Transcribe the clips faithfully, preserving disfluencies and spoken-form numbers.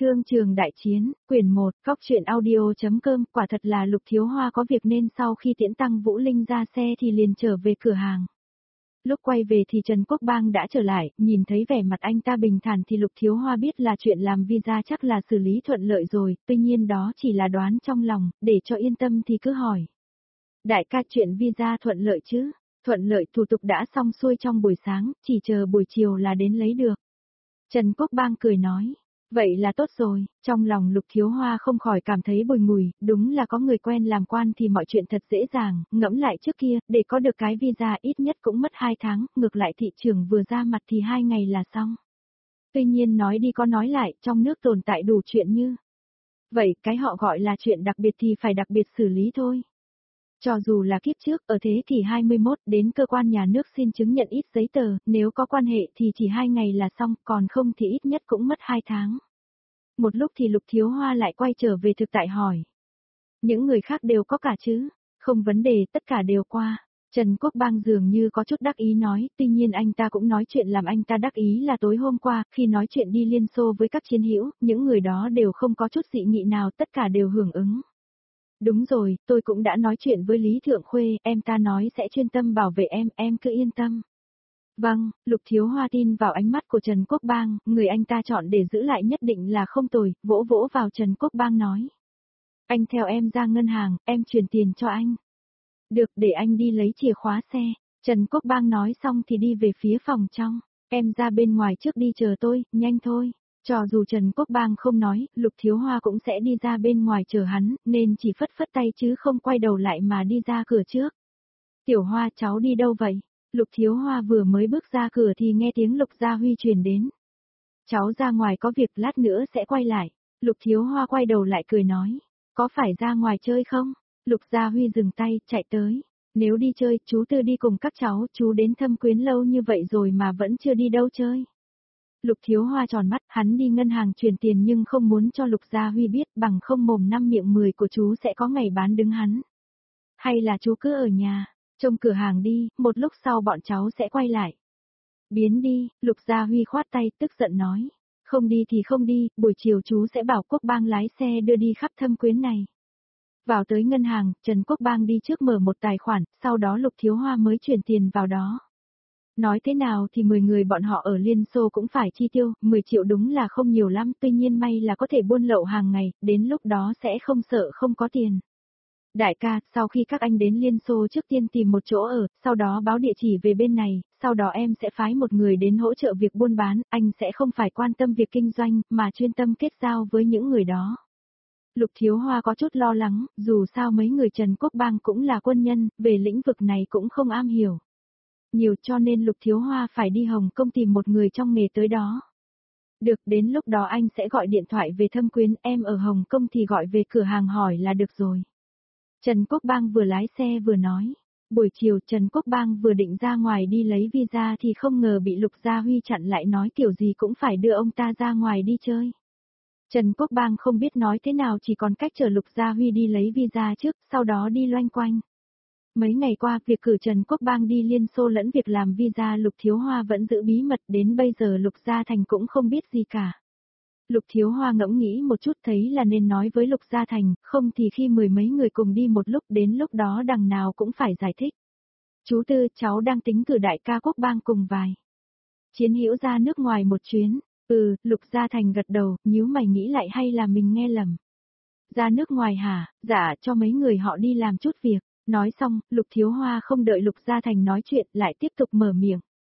Thương trường đại chiến, quyển một, Cóc truyện audio.com, quả thật là Lục Thiếu Hoa có việc nên sau khi tiễn Tăng Vũ Linh ra xe thì liền trở về cửa hàng. Lúc quay về thì Trần Quốc Bang đã trở lại, nhìn thấy vẻ mặt anh ta bình thản thì Lục Thiếu Hoa biết là chuyện làm visa chắc là xử lý thuận lợi rồi, tuy nhiên đó chỉ là đoán trong lòng, để cho yên tâm thì cứ hỏi. Đại ca, chuyện visa thuận lợi chứ? Thuận lợi, thủ tục đã xong xuôi trong buổi sáng, chỉ chờ buổi chiều là đến lấy được. Trần Quốc Bang cười nói. Vậy là tốt rồi, trong lòng Lục Thiếu Hoa không khỏi cảm thấy bùi ngùi, đúng là có người quen làm quan thì mọi chuyện thật dễ dàng, ngẫm lại trước kia, để có được cái visa ít nhất cũng mất hai tháng, ngược lại thị trường vừa ra mặt thì hai ngày là xong. Tuy nhiên nói đi có nói lại, trong nước tồn tại đủ chuyện như. Vậy cái họ gọi là chuyện đặc biệt thì phải đặc biệt xử lý thôi. Cho dù là kiếp trước, ở thế kỷ hai mươi mốt, đến cơ quan nhà nước xin chứng nhận ít giấy tờ, nếu có quan hệ thì chỉ hai ngày là xong, còn không thì ít nhất cũng mất hai tháng. Một lúc thì Lục Thiếu Hoa lại quay trở về thực tại hỏi. Những người khác đều có cả chứ? Không vấn đề, tất cả đều qua. Trần Quốc Bang dường như có chút đắc ý nói, tuy nhiên anh ta cũng nói chuyện làm anh ta đắc ý là tối hôm qua, khi nói chuyện đi Liên Xô với các chiến hữu, những người đó đều không có chút dị nghị nào, tất cả đều hưởng ứng. Đúng rồi, tôi cũng đã nói chuyện với Lý Thượng Khuê, em ta nói sẽ chuyên tâm bảo vệ em, em cứ yên tâm. Vâng, Lục Thiếu Hoa tin vào ánh mắt của Trần Quốc Bang, người anh ta chọn để giữ lại nhất định là không tồi, vỗ vỗ vào Trần Quốc Bang nói. Anh theo em ra ngân hàng, em chuyển tiền cho anh. Được, để anh đi lấy chìa khóa xe. Trần Quốc Bang nói xong thì đi về phía phòng trong. Em ra bên ngoài trước đi chờ tôi, nhanh thôi. Cho dù Trần Quốc Bang không nói, Lục Thiếu Hoa cũng sẽ đi ra bên ngoài chờ hắn, nên chỉ phất phất tay chứ không quay đầu lại mà đi ra cửa trước. Tiểu Hoa, cháu đi đâu vậy? Lục Thiếu Hoa vừa mới bước ra cửa thì nghe tiếng Lục Gia Huy truyền đến. Cháu ra ngoài có việc, lát nữa sẽ quay lại. Lục Thiếu Hoa quay đầu lại cười nói. Có phải ra ngoài chơi không? Lục Gia Huy dừng tay, chạy tới. Nếu đi chơi, chú Tư đi cùng các cháu, chú đến Thâm Quyến lâu như vậy rồi mà vẫn chưa đi đâu chơi. Lục Thiếu Hoa tròn mắt, hắn đi ngân hàng chuyển tiền nhưng không muốn cho Lục Gia Huy biết, bằng không mồm năm miệng mười của chú sẽ có ngày bán đứng hắn. Hay là chú cứ ở nhà, trông cửa hàng đi, một lúc sau bọn cháu sẽ quay lại. Biến đi, Lục Gia Huy khoát tay, tức giận nói. Không đi thì không đi, buổi chiều chú sẽ bảo Quốc Bang lái xe đưa đi khắp Thâm Quyến này. Vào tới ngân hàng, Trần Quốc Bang đi trước mở một tài khoản, sau đó Lục Thiếu Hoa mới chuyển tiền vào đó. Nói thế nào thì mười người bọn họ ở Liên Xô cũng phải chi tiêu, mười triệu đúng là không nhiều lắm, tuy nhiên may là có thể buôn lậu hàng ngày, đến lúc đó sẽ không sợ không có tiền. Đại ca, sau khi các anh đến Liên Xô trước tiên tìm một chỗ ở, sau đó báo địa chỉ về bên này, sau đó em sẽ phái một người đến hỗ trợ việc buôn bán, anh sẽ không phải quan tâm việc kinh doanh, mà chuyên tâm kết giao với những người đó. Lục Thiếu Hoa có chút lo lắng, dù sao mấy người Trần Quốc Bang cũng là quân nhân, về lĩnh vực này cũng không am hiểu nhiều, cho nên Lục Thiếu Hoa phải đi Hồng Kông tìm một người trong nghề tới đó. Được, đến lúc đó anh sẽ gọi điện thoại về Thâm Quyến, em ở Hồng Kông thì gọi về cửa hàng hỏi là được rồi. Trần Quốc Bang vừa lái xe vừa nói. Buổi chiều Trần Quốc Bang vừa định ra ngoài đi lấy visa thì không ngờ bị Lục Gia Huy chặn lại, nói kiểu gì cũng phải đưa ông ta ra ngoài đi chơi. Trần Quốc Bang không biết nói thế nào, chỉ còn cách chờ Lục Gia Huy đi lấy visa trước, sau đó đi loanh quanh. Mấy ngày qua, việc cử Trần Quốc Bang đi Liên Xô lẫn việc làm visa Lục Thiếu Hoa vẫn giữ bí mật, đến bây giờ Lục Gia Thành cũng không biết gì cả. Lục Thiếu Hoa ngẫm nghĩ một chút thấy là nên nói với Lục Gia Thành, không thì khi mười mấy người cùng đi một lúc đến lúc đó đằng nào cũng phải giải thích. Chú Tư, cháu đang tính cử đại ca Quốc Bang cùng vài chiến hữu ra nước ngoài một chuyến. Ừ, Lục Gia Thành gật đầu, nhíu mày nghĩ lại hay là mình nghe lầm. Ra nước ngoài hả? Dạ, cho mấy người họ đi làm chút việc. Nói xong, Lục Thiếu Hoa không đợi Lục Gia Thành nói chuyện, lại tiếp tục mở miệng.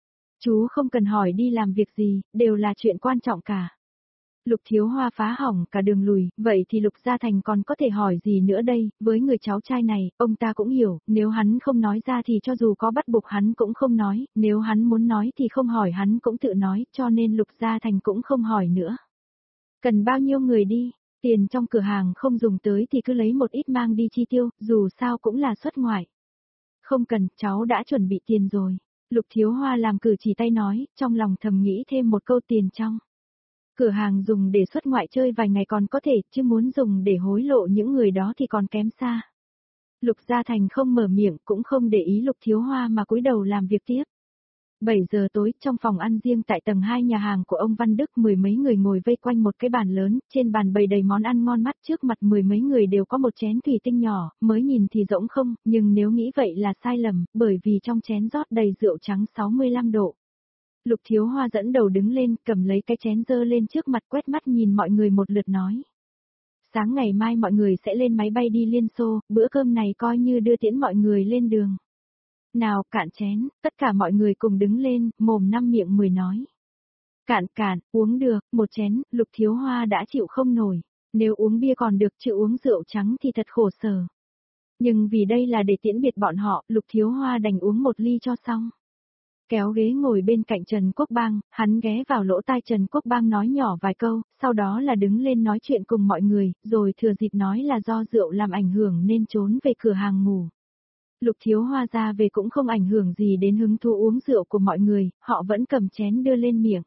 Chú không cần hỏi đi làm việc gì, đều là chuyện quan trọng cả. Lục Thiếu Hoa phá hỏng cả đường lùi, vậy thì Lục Gia Thành còn có thể hỏi gì nữa đây, với người cháu trai này, ông ta cũng hiểu, nếu hắn không nói ra thì cho dù có bắt buộc hắn cũng không nói, nếu hắn muốn nói thì không hỏi hắn cũng tự nói, cho nên Lục Gia Thành cũng không hỏi nữa. Cần bao nhiêu người đi, tiền trong cửa hàng không dùng tới thì cứ lấy một ít mang đi chi tiêu, dù sao cũng là xuất ngoại. Không cần, cháu đã chuẩn bị tiền rồi. Lục Thiếu Hoa làm cử chỉ tay nói, trong lòng thầm nghĩ thêm một câu tiền trong cửa hàng dùng để xuất ngoại chơi vài ngày còn có thể, chứ muốn dùng để hối lộ những người đó thì còn kém xa. Lục Gia Thành không mở miệng cũng không để ý Lục Thiếu Hoa mà cúi đầu làm việc tiếp. bảy giờ tối, trong phòng ăn riêng tại tầng hai nhà hàng của ông Văn Đức, mười mấy người ngồi vây quanh một cái bàn lớn, trên bàn bày đầy món ăn ngon mắt, trước mặt mười mấy người đều có một chén thủy tinh nhỏ, mới nhìn thì rỗng không, nhưng nếu nghĩ vậy là sai lầm, bởi vì trong chén rót đầy rượu trắng sáu mươi lăm độ. Lục Thiếu Hoa dẫn đầu đứng lên, cầm lấy cái chén dơ lên trước mặt, quét mắt nhìn mọi người một lượt nói. Sáng ngày mai mọi người sẽ lên máy bay đi Liên Xô, bữa cơm này coi như đưa tiễn mọi người lên đường. Nào, cạn chén, tất cả mọi người cùng đứng lên, mồm năm miệng mười nói. Cạn cạn, uống được, một chén, Lục Thiếu Hoa đã chịu không nổi. Nếu uống bia còn được, chứ uống rượu trắng thì thật khổ sở. Nhưng vì đây là để tiễn biệt bọn họ, Lục Thiếu Hoa đành uống một ly cho xong. Kéo ghế ngồi bên cạnh Trần Quốc Bang, hắn ghé vào lỗ tai Trần Quốc Bang nói nhỏ vài câu, sau đó là đứng lên nói chuyện cùng mọi người, rồi thừa dịp nói là do rượu làm ảnh hưởng nên trốn về cửa hàng ngủ. Lục Thiếu Hoa ra về cũng không ảnh hưởng gì đến hứng thú uống rượu của mọi người, họ vẫn cầm chén đưa lên miệng.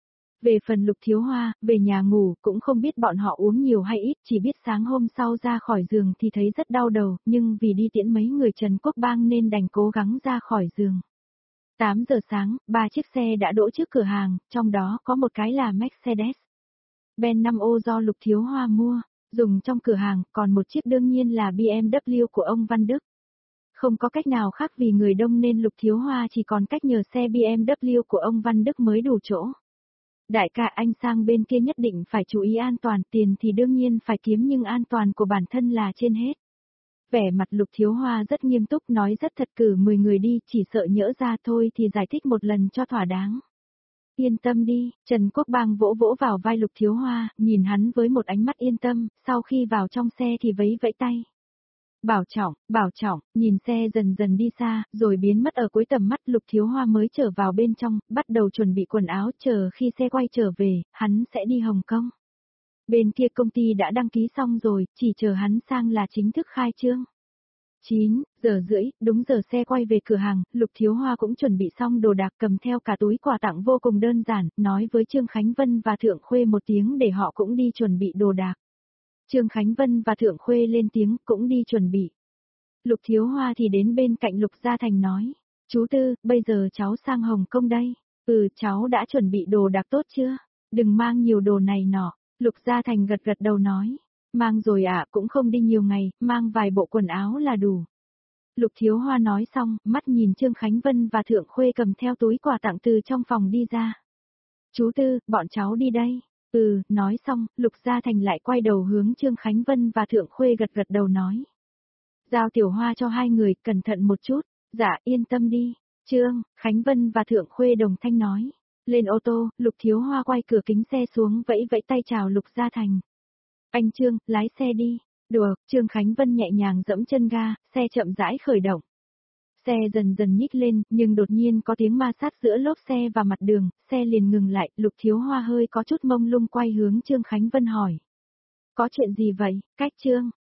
Về phần Lục Thiếu Hoa, về nhà ngủ cũng không biết bọn họ uống nhiều hay ít, chỉ biết sáng hôm sau ra khỏi giường thì thấy rất đau đầu, nhưng vì đi tiễn mấy người Trần Quốc Bang nên đành cố gắng ra khỏi giường. tám giờ sáng, ba chiếc xe đã đỗ trước cửa hàng, trong đó có một cái là Mercedes Benz năm ô do Lục Thiếu Hoa mua, dùng trong cửa hàng, còn một chiếc đương nhiên là bê em vê của ông Văn Đức. Không có cách nào khác vì người đông nên Lục Thiếu Hoa chỉ còn cách nhờ xe bê em vê của ông Văn Đức mới đủ chỗ. Đại ca, anh sang bên kia nhất định phải chú ý an toàn, tiền thì đương nhiên phải kiếm nhưng an toàn của bản thân là trên hết. Vẻ mặt Lục Thiếu Hoa rất nghiêm túc, nói rất thật, cử mười người đi, chỉ sợ nhỡ ra thôi thì giải thích một lần cho thỏa đáng. Yên tâm đi, Trần Quốc Bang vỗ vỗ vào vai Lục Thiếu Hoa, nhìn hắn với một ánh mắt yên tâm, sau khi vào trong xe thì vẫy vẫy tay. Bảo trọng, bảo trọng, nhìn xe dần dần đi xa, rồi biến mất ở cuối tầm mắt, Lục Thiếu Hoa mới trở vào bên trong, bắt đầu chuẩn bị quần áo, chờ khi xe quay trở về, hắn sẽ đi Hồng Kông. Bên kia công ty đã đăng ký xong rồi, chỉ chờ hắn sang là chính thức khai trương. chín giờ rưỡi, đúng giờ xe quay về cửa hàng, Lục Thiếu Hoa cũng chuẩn bị xong đồ đạc, cầm theo cả túi quà tặng vô cùng đơn giản, nói với Trương Khánh Vân và Thượng Khuê một tiếng để họ cũng đi chuẩn bị đồ đạc. Trương Khánh Vân và Thượng Khuê lên tiếng cũng đi chuẩn bị. Lục Thiếu Hoa thì đến bên cạnh Lục Gia Thành nói, chú Tư, bây giờ cháu sang Hồng Kông đây. Ừ, cháu đã chuẩn bị đồ đạc tốt chưa? Đừng mang nhiều đồ này nọ. Lục Gia Thành gật gật đầu nói, mang rồi ạ, à, cũng không đi nhiều ngày, mang vài bộ quần áo là đủ. Lục Thiếu Hoa nói xong, mắt nhìn Trương Khánh Vân và Thượng Khuê cầm theo túi quà tặng từ trong phòng đi ra. Chú Tư, bọn cháu đi đây. Ừ, nói xong, Lục Gia Thành lại quay đầu hướng Trương Khánh Vân và Thượng Khuê gật gật đầu nói. Giao Tiểu Hoa cho hai người, cẩn thận một chút. Dạ, yên tâm đi. Trương, Khánh Vân và Thượng Khuê đồng thanh nói. Lên ô tô, Lục Thiếu Hoa quay cửa kính xe xuống, vẫy vẫy tay chào Lục Gia Thành. Anh Trương, lái xe đi. Được, Trương Khánh Vân nhẹ nhàng dẫm chân ga, xe chậm rãi khởi động. Xe dần dần nhích lên, nhưng đột nhiên có tiếng ma sát giữa lốp xe và mặt đường, xe liền ngừng lại, Lục Thiếu Hoa hơi có chút mông lung quay hướng Trương Khánh Vân hỏi. Có chuyện gì vậy, cách Trương?